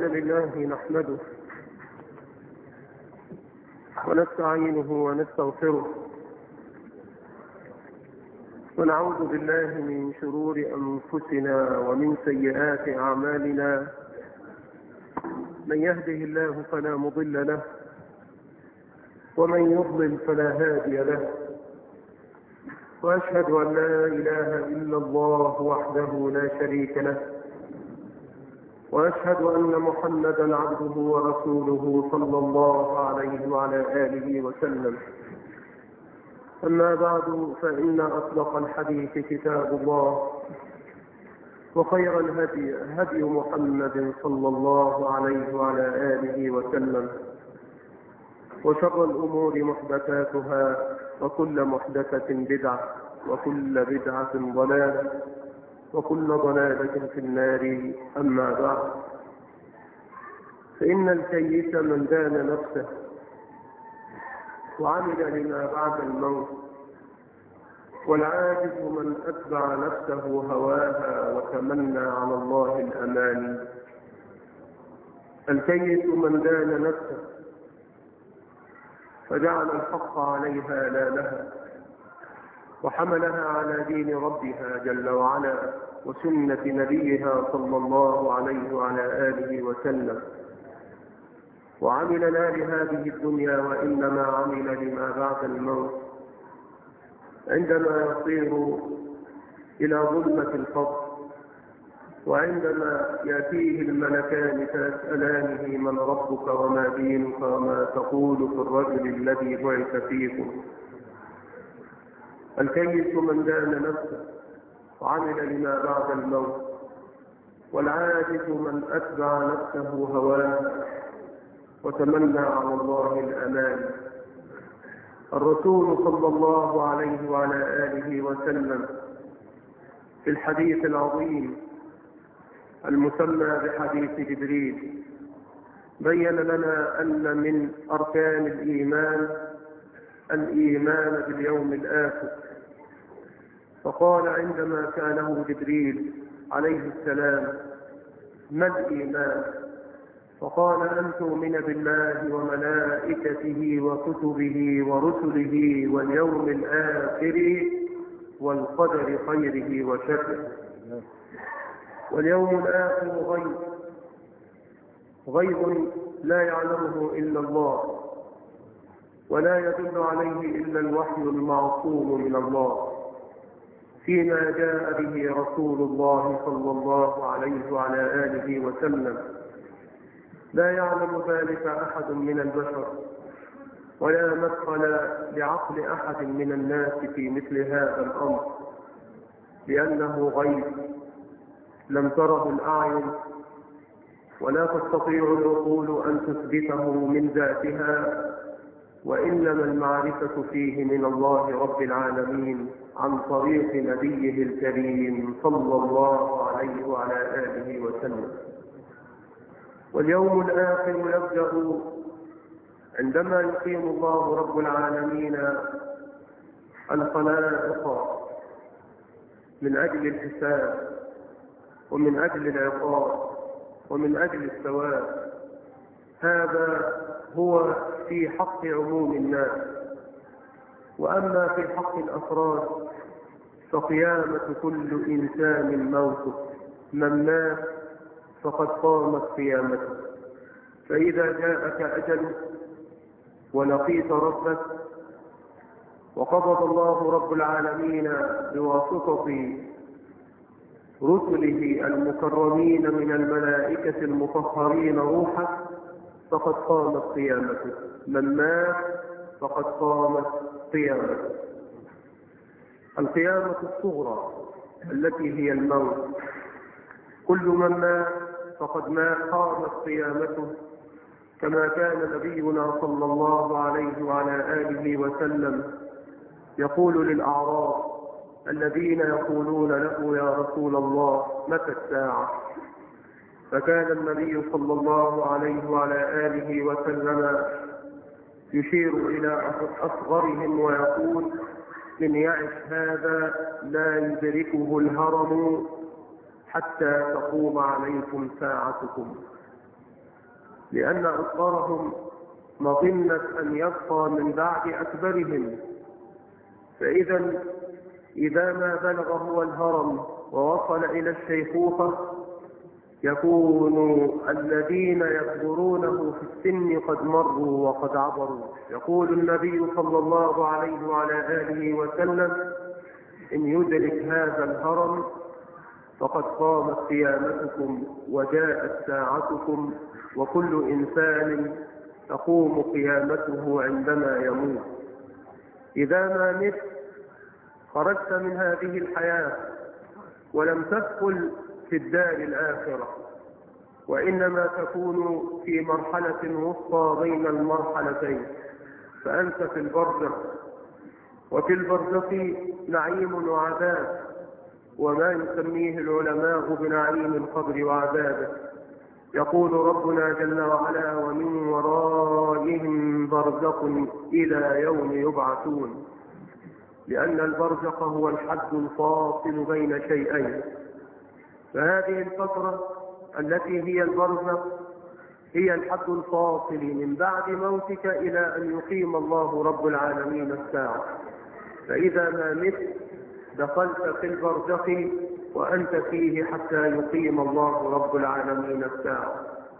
الحمد لله نحمده ونستعينه ونستغفره ونعوذ بالله من شرور أنفسنا ومن سيئات أعمالنا. من يهده الله فلا مضل له ومن يضلل فلا هادي له، وأشهد أن لا إله إلا الله وحده لا شريك له، وأشهد أن محمدا عبده ورسوله صلى الله عليه وعلى آله وسلم. أما بعد، فإن أصدق الحديث كتاب الله، وخير الهدي هدي محمد صلى الله عليه وعلى آله وسلم، وشر الأمور محدثاتها، وكل محدثة بدعة، وكل بدعة ضلالة، وكل ضلالة في النار. أما بعد، فإن الكيس من دان نفسه وعمل لما بعد الموت، والعاجز من أتبع نفسه هواها وتمنى على الله الأماني. الكيس من دان نفسه فجعل الحق عليها لا لها، وحملها على دين ربها جل وعلا وسنة نبيها صلى الله عليه وعلى آله وسلم، وعمل لا لهذه الدنيا وإنما عمل لما بعد الموت. عندما يصير إلى ظلمة القبر، وعندما يأتيه الملكان فيسألانه من ربك وما دينك وما تقول في الرجل الذي بعث فيكم. الكيس من دان نفسه وعمل لما بعد الموت، والعاجز من أتبع نفسه هواها وتمنى على الله الأمان. الرسول صلى الله عليه وعلى آله وسلم في الحديث العظيم المسمى بحديث جبريل بين لنا أن من أركان الإيمان باليوم الآخر. فقال عندما سأله جبريل عليه السلام: ما الإيمان؟ فقال: أن تؤمن بالله وملائكته وكتبه ورسله واليوم الآخر والقدر خيره وشره. واليوم الآخر غيب لا يعلمه إلا الله، ولا يدل عليه إلا الوحي المعصوم من الله فيما جاء به رسول الله صلى الله عليه وعلى آله وسلم. لا يعلم ذلك أحد من البشر، ولا مدخل لعقل أحد من الناس في مثل هذا الأمر، لأنه غيب لم تره الأعين، ولا تستطيع العقول أن تثبته من ذاتها، وإنما المعرفة فيه من الله رب العالمين عن طريق نبيه الكريم صلى الله عليه وعلى آله وسلم. واليوم الآخر يبدأ عندما يقيم الله رب العالمين الخلائق من أجل الحساب، ومن أجل العقاب، ومن أجل الثواب. هذا هو في حق عموم الناس. وأما في حق الأفراد فقيامة كل إنسان موته. من مات فقد قامت قيامته. فإذا جاءك أجلك ولقيت ربك، وقبض الله رب العالمين بواسطة رسله المكرمين من الملائكة المطهرين روحه، فقد قامت قيامته. من مات فقد قامت قيامته. القيامة الصغرى التي هي الموت. كل من مات فقد مات قامت قيامته، كما كان نبينا صلى الله عليه وعلى آله وسلم يقول للأعراب الذين يقولون له: يا رسول الله، متى الساعة؟ فكان النبي صلى الله عليه وعلى آله وسلم يشير إلى أصغرهم ويقول: إن يعش هذا لا يدركه الهرم حتى تقوم عليكم ساعتكم. لأن أصغرهم مظنة أن يبقى من بعد أكبرهم. إذا ما بلغ هو الهرم ووصل إلى الشيخوخة يكون الذين يكبرونه في السن قد مروا وقد عبروا. يقول النبي صلى الله عليه وعلى آله وسلم: إن يدرك هذا الهرم فقد قامت قيامتكم وجاءت ساعتكم، وكل إنسان تقوم قيامته عندما يموت. إذا ما مت خرجت من هذه الحياة ولم تدخل في الدار الآخرة، وإنما تكون في مرحلة وسطى بين المرحلتين، فأنت في البرزخ. وفي البرزخ نعيم وعذاب، وما يسميه العلماء بنعيم القبر وعذابه. يقول ربنا جل وعلا: ومن ورائهم برزخ إلى يوم يبعثون، لأن البرزخ هو الحد الفاصل بين شيئين. فهذه الفترة التي هي البرزخ هي الحد الفاصل من بعد موتك إلى أن يقيم الله رب العالمين الساعة. فإذا ما مت دخلت في البرزخ وأنت فيه حتى يقيم الله رب العالمين الساعة.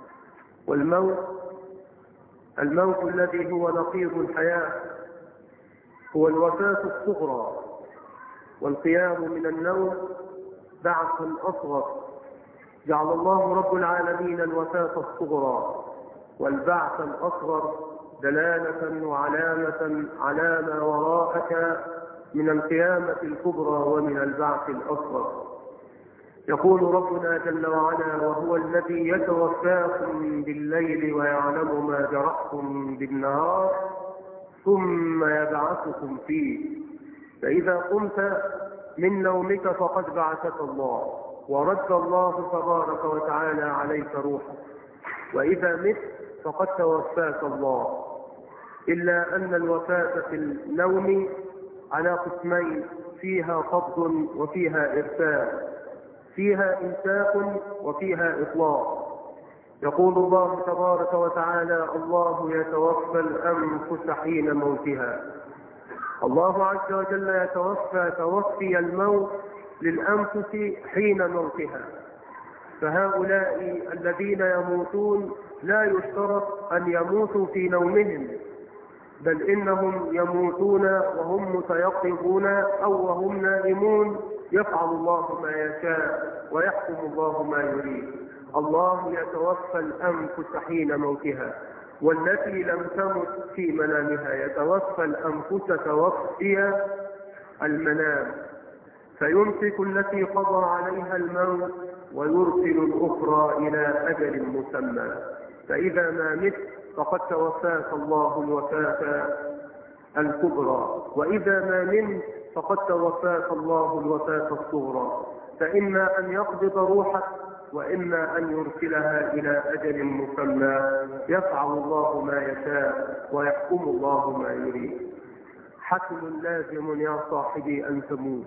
الموت الذي هو نقيض الحياة هو الوفاة الصغرى، والقيام من النوم بعث أصغر. جعل الله رب العالمين الوفاة الصغرى والبعث الأصغر دلالة وعلامة على ما وراءك من القيامة الكبرى ومن البعث الأصغر. يقول ربنا جل وعلا: وهو الذي يتوفاكم بالليل ويعلم ما جرحتم بالنهار ثم يبعثكم فيه. فإذا قمت من نومك فقد بعثك الله ورد الله تبارك وتعالى عليك روحك، وإذا مت فقد توفاك الله. إلا أن الوفاة في النوم على قسمين: فيها قبض وفيها إرسال، فيها إمساك وفيها إطلاق. يقول الله تبارك وتعالى: الله يتوفى الأنفس حين موتها. الله عز وجل يتوفى توفي الموت للأنفس حين موتها. فهؤلاء الذين يموتون لا يشترط أن يموتوا في نومهم، بل إنهم يموتون وهم متيقظون أو وهم نائمون. يفعل الله ما يشاء ويحكم الله ما يريد. الله يتوفى الأنفس حين موتها، والتي لم تمت في منامها يتوفى الأنفس توفي المنام، فيمسك التي قضى عليها الموت ويرسل الأخرى إلى أجل مسمى. فإذا ما مت فقد توفاك الله الوفاة الكبرى، وإذا ما نمت فقد توفاك الله الوفاة الصغرى. فإما أن يقبض روحك وإما أن يرسلها إلى أجل مسمى. يفعل الله ما يشاء ويحكم الله ما يريد. حتم لازم يا صاحبي أن تموت،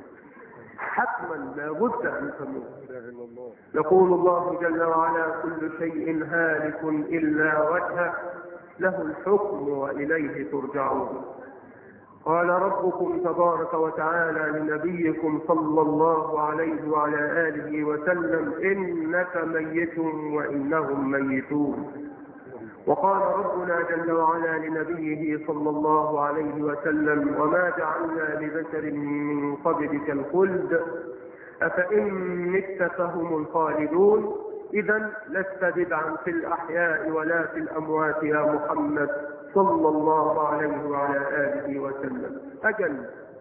حتما لا بد أن تموت. يقول الله جل وعلا: كل شيء هالك إلا وجهه له الحكم وإليه ترجعون. قال ربكم تبارك وتعالى لنبيكم صلى الله عليه وعلى آله وسلم: إنك ميت وإنهم ميتون. وقال ربنا جل وعلا لنبيه صلى الله عليه وسلم: وما جعلنا لبشر من قبلك الخلد أفإن مت فهم الخالدون. إذن لست بدعا في الأحياء ولا في الأموات يا محمد صلى الله عليه وعلى آله وسلم. أجل،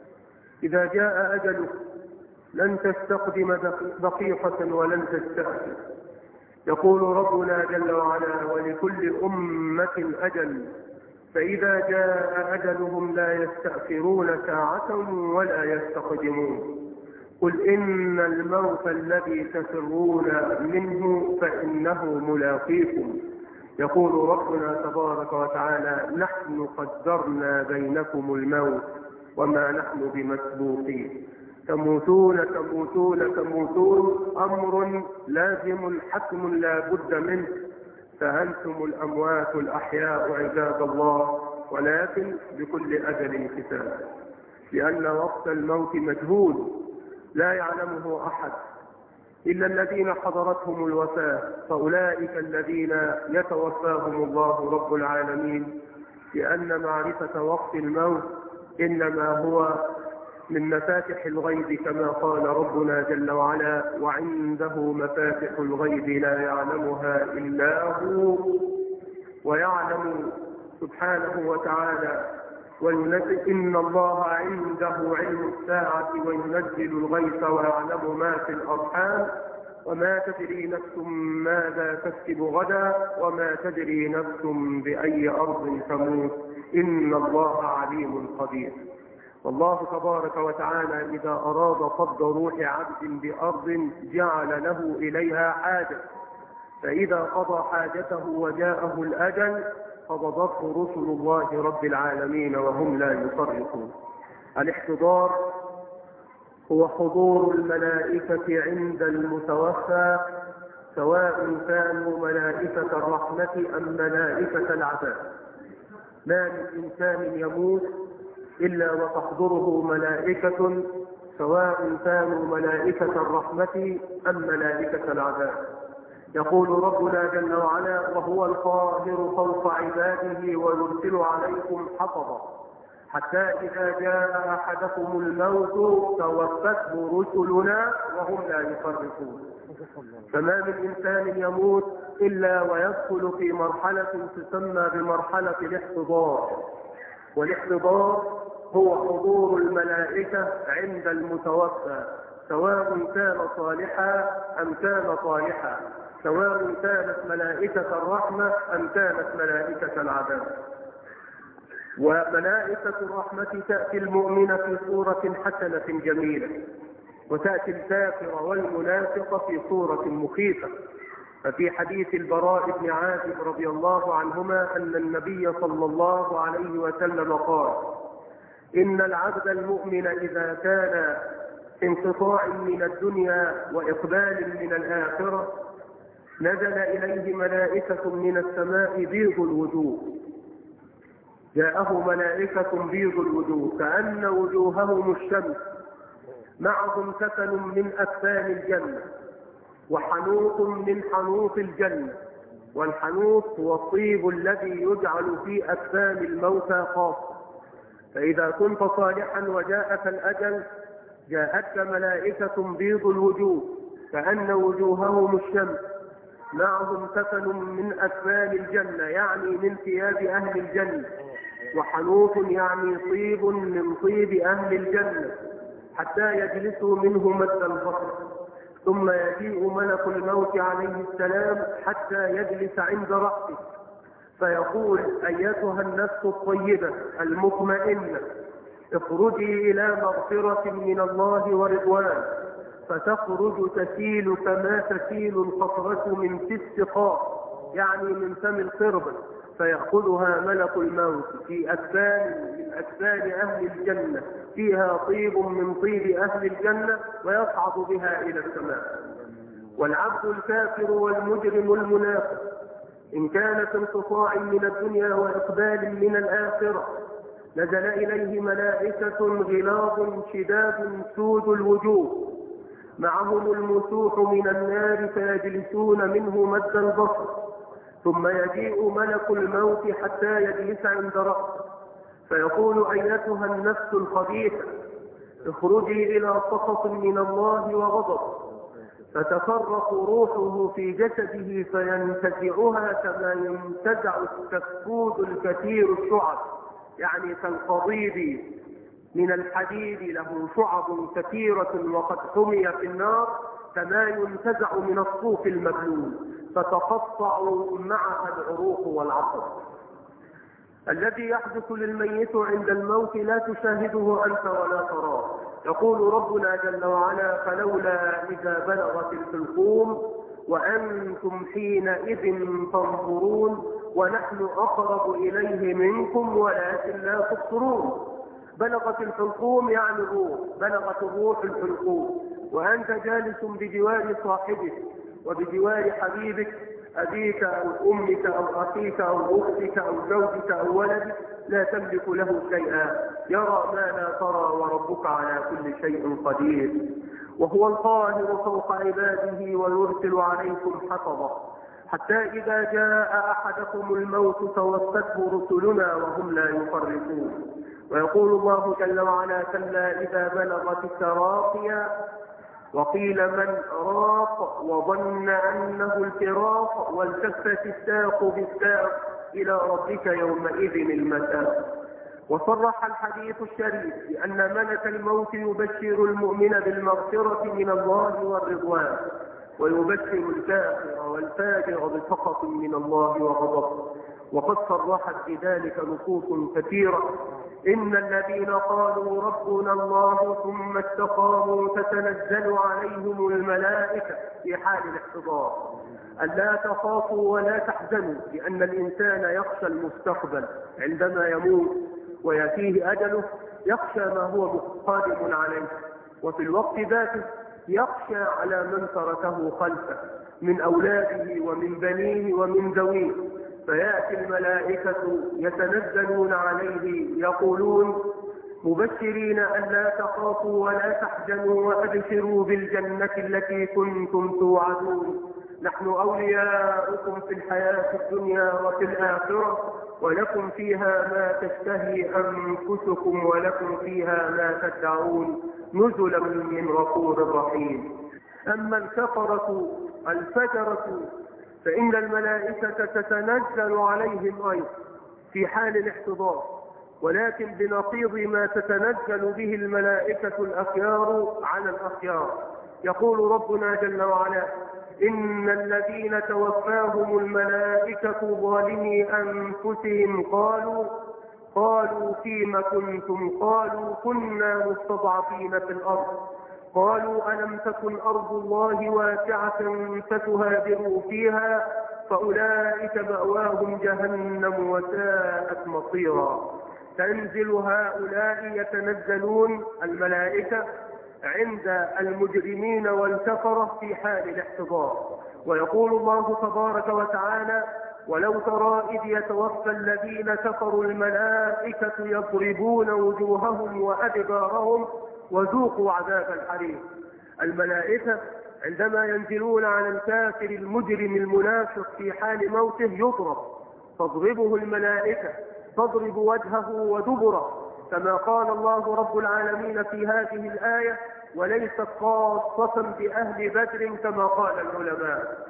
إذا جاء أجلك لن تستقدم دقيقة ولن تستأخر. يقول ربنا جل وعلا: ولكل أمة أجل، فإذا جاء أجلهم لا يستأخرون ساعة ولا يستقدمون. قل إن الموت الذي تفرون منه فإنه ملاقيكم. يقول ربنا تبارك وتعالى: نحن قدرنا بينكم الموت وما نحن بمسبوقين. تموتون تموتون تموتون، أمر لازم حتم لا بد منه. فأنتم الأموات الأحياء عباد الله، ولكن بكل أجل كتاب، لأن وقت الموت مجهول لا يعلمه أحد إلا الذين حضرتهم الوفاة، فأولئك الذين يتوفاهم الله رب العالمين، لأن معرفة وقت الموت إنما هو من مفاتح الغيب، كما قال ربنا جل وعلا: وعنده مفاتح الغيب لا يعلمها إلا هو. ويعلم سبحانه وتعالى وينزل: إن الله عنده علم الساعة وينزل الغيث ويعلم ما في الأرحام وما تدري نفس ماذا تكسب غدا وما تدري نفس بأي أرض تموت، إن الله عليم خبير. والله تبارك وتعالى إذا أراد قبض روح عبد بأرض جعل له إليها حاجة، فإذا قضى حاجته وجاءه الأجل قبضته رسل الله رب العالمين وهم لا يفرقون. الاحتضار هو حضور الملائكة عند المتوفى، سواء كانوا ملائكة الرحمة أم ملائكة العذاب. ما من إنسان يموت إلا وتحضره ملائكة، سواء كانوا ملائكة الرحمة أم ملائكة العذاب. يقول ربنا جل وعلا: وهو القاهر فوق عباده ويرسل عليكم حفظا حتى إذا جاء أحدكم الموت توفته رسلنا وهم لا يفرقون. فما من إنسان يموت إلا ويدخل في مرحلة تسمى بمرحلة الاحتضار، والاحتضار هو حضور الملائكة عند المتوفى، سواء كان صالحا أم كان طالحا، سواء كانت ملائكة الرحمة أم كانت ملائكة العذاب. وملائكة الرحمة تأتي المؤمن في صورة حسنة جميلة، وتأتي الكافر والمنافق في صورة مخيفة. ففي حديث البراء بن عازب رضي الله عنهما أن النبي صلى الله عليه وسلم قال: إن العبد المؤمن إذا كان انقطاع من الدنيا وإقبال من الآخرة نزل إليه ملائكة من السماء بيض الوجوه، جاءه ملائكة بيض الوجوه كأن وجوههم الشمس، معهم كفن من أكفان الجنة وحنوط من حنوط الجنة. والحنوط هو الطيب الذي يجعل في أكفان الموتى خاصة. فإذا كنت صالحا وجاءك الأجل جاءتك ملائكة بيض الوجوه كأن وجوههم الشمس، معهم كفن من أكفان الجنة يعني من ثياب أهل الجنة، وحنوط يعني طيب من طيب أهل الجنة، حتى يجلسوا منه مد البصر. ثم يجيء ملك الموت عليه السلام حتى يجلس عند رأسه فيقول: أيتها النفس الطيبة المطمئنة اخرجي إلى مغفرة من الله ورضوان. فتخرج تسيل كما تسيل القطرة من في السقاء، يعني من فم القربة، فيأخذها ملك الموت في أكفان من أكفان أهل الجنة فيها طيب من طيب أهل الجنة ويصعد بها إلى السماء. والعبد الكافر والمجرم المنافق إن كان في انقطاع من الدنيا وإقبال من الآخرة نزل إليه ملائكة غلاظ شداد سود الوجوه، معهم المسوح من النار فيجلسون منه مد البصر. ثم يجيء ملك الموت حتى يجلس عند رأسه فيقول: أيتها النفس الخبيثة اخرجي إلى سخط من الله وغضب. فتفرق روحه في جسده فينتزعها كما ينتزع الكفود الكثير الشعب، يعني كالقضيب من الحديد له شعب كثيرة وقد حمي في النار، كما ينتزع من الصوف المبلول فتقطع معها العروق والعصب. الذي يحدث للميت عند الموت لا تشاهده أنت ولا تراه. يقول ربنا جل وعلا: فلولا إذا بلغت الحلقوم وأنتم حينئذ تنظرون ونحن أقرب إليه منكم ولكن لا تبصرون. بلغت الحلقوم يعني الروح، بلغت الروح الحلقوم، وأنت جالس بجوار صاحبك وبجوار حبيبك أبيك أو أمك أو أخيك أو أختك أو زوجك أو ولدك لا تملك له شيئا، يرى ما لا ترى وربك على كل شيء قدير، وهو القاهر فوق عباده ويرسل عليكم حفظا حتى إذا جاء أحدكم الموت توفته رسلنا وهم لا يفرطون. ويقول الله جل وعلا: كلا إذا بلغت التراقي وقيل من راق وظن أنه الفراق والتفت الساق بالساق إلى ربك يومئذ المساق. وصرح الحديث الشريف بأن ملك الموت يبشر المؤمن بالمغفرة من الله والرضوان، ويبشر الكافر والفاجر بسخط من الله وغضب. وقد صرحت بذلك نصوص كثيرة: إن الذين قالوا ربنا الله ثم استقاموا تتنزل عليهم الملائكة في حال الاحتضار ألا تخافوا ولا تحزنوا، لأن الإنسان يخشى المستقبل عندما يموت ويأتيه أجله، يخشى ما هو قادم عليه، وفي الوقت ذاته يخشى على من تركه خلفه من أولاده ومن بنيه ومن ذويه، فيأتي الملائكة يتنزلون عليه يقولون: مبشرين أن لا تخافوا ولا تحزنوا وأبشروا بالجنة التي كنتم توعدون، نحن أولياؤكم في الحياة الدنيا وفي الآخرة، ولكم فيها ما تشتهي أنفسكم ولكم فيها ما تدعون، نزلا من غفور رحيم. أما الكفرة الفجرة فإن الملائكة تتنزل عليهم أيضا في حال الاحتضار، ولكن بنقيض ما تتنزل به الملائكة الأخيار على الأخيار. يقول ربنا جل وعلا: إن الذين توفاهم الملائكة ظالمي أنفسهم قالوا فيم كنتم؟ قالوا كنا مستضعفين في الأرض. قالوا ألم تكن أرض الله واسعة فتهاجروا فيها فأولئك مأواهم جهنم وساءت مصيرا. تنزل هؤلاء يتنزلون الملائكة عند المجرمين والكفرة في حال الاحتضار. ويقول الله تبارك وتعالى: ولو ترى إذ يتوفى الذين كفروا الملائكة يضربون وجوههم وأدبارهم وذوقوا عذاب الحريق. الملائكة عندما ينزلون على الكافر المجرم المنافق في حال موته يضرب، تضربه الملائكة، تضرب وجهه ودبره، كما قال الله رب العالمين في هذه الآية: وليست خاصة بأهل بدر كما قال العلماء.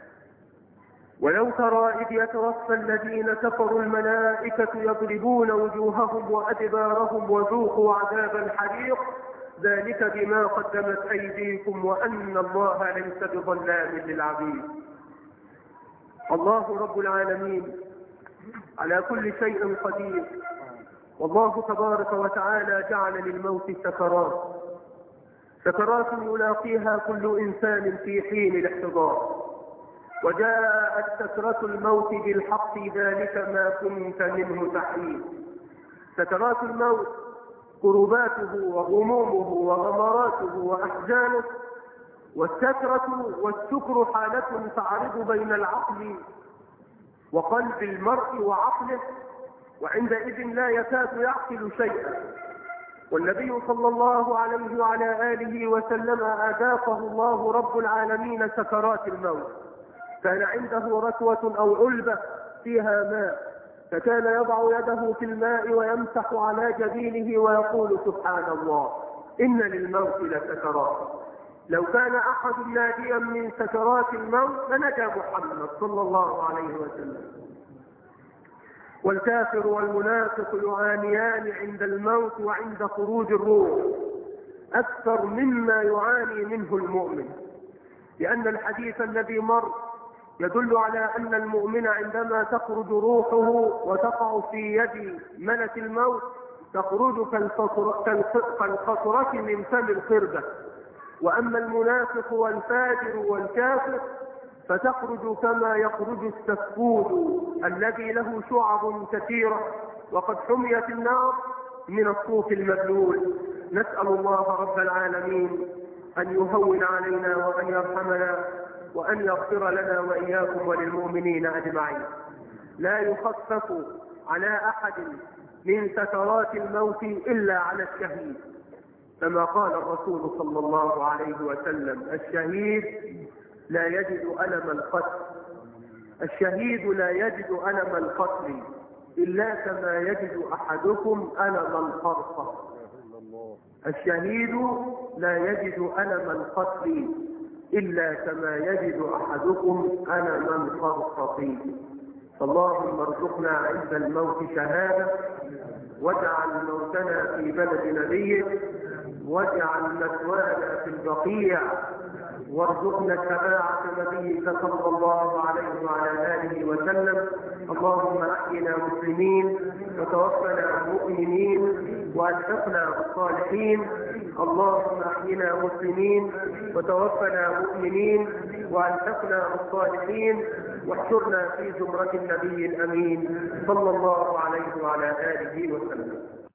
ولو ترى إذ يتوفى الذين كفروا الملائكة يضربون وجوههم وأدبارهم وذوقوا عذاب الحريق ذلك بما قدمت أيديكم وأن الله ليس بظلام للعبيد. الله رب العالمين على كل شيء قدير، والله تبارك وتعالى جعل للموت سكرات يلاقيها كل إنسان في حين الاحتضار. وجاءت سكرة الموت بالحق ذلك ما كنت منه تحيد. سكرات الموت كرباته وغمومه وغمراته وأحزانه، والسكرة والسكر حالة تعرض بين العقل وقلب المرء وعقله، وعندئذ لا يكاد يعقل شيئا. والنبي صلى الله عليه وعلى آله وسلم أذاقه الله رب العالمين سكرات الموت. كان عنده ركوة أو علبة فيها ماء، فكان يضع يده في الماء ويمسح على جبينه ويقول: سبحان الله، إن للموت لسكرات. لو كان أحد ناجيا من سكرات الموت لنجا محمد صلى الله عليه وسلم. والكافر والمنافق يعانيان عند الموت وعند خروج الروح أكثر مما يعاني منه المؤمن، لأن الحديث الذي مر يدل على أن المؤمن عندما تخرج روحه وتقع في يد ملك الموت تخرج كالقطرة من فم القردة، وأما المنافق والفاجر والكافر فتخرج كما يخرج السفود الذي له شعب كثيرة وقد حميت النار من الصوف المبلول. نسأل الله رب العالمين أن يهون علينا وأن يرحمنا، وأن يغفر لنا وإياكم وللمؤمنين أجمعين. لا يخفف على أحد من سكرات الموت إلا على الشهيد، كما قال الرسول صلى الله عليه وسلم: الشهيد لا يجد ألم القتل، الشهيد لا يجد ألم القتل إلا كما يجد أحدكم ألم القرصة. الشهيد لا يجد ألم القتل إلا كما يجد أحدكم ألم القرصة. اللهم ارزقنا عند الموت شهادة، واجعل موتنا في بلد نبيك، واجعل مثوانا في البقيع، وارزقنا شفاعة نبيك صلى الله عليه وعلى آله وسلم. اللهم أحينا مسلمين وتوفنا مؤمنين وألحقنا بالصالحين. اللهم أحينا مسلمين وتوفنا مؤمنين وألحقنا بالصالحين، واحشرنا في زمرة النبي الأمين صلى الله عليه وعلى آله وسلم.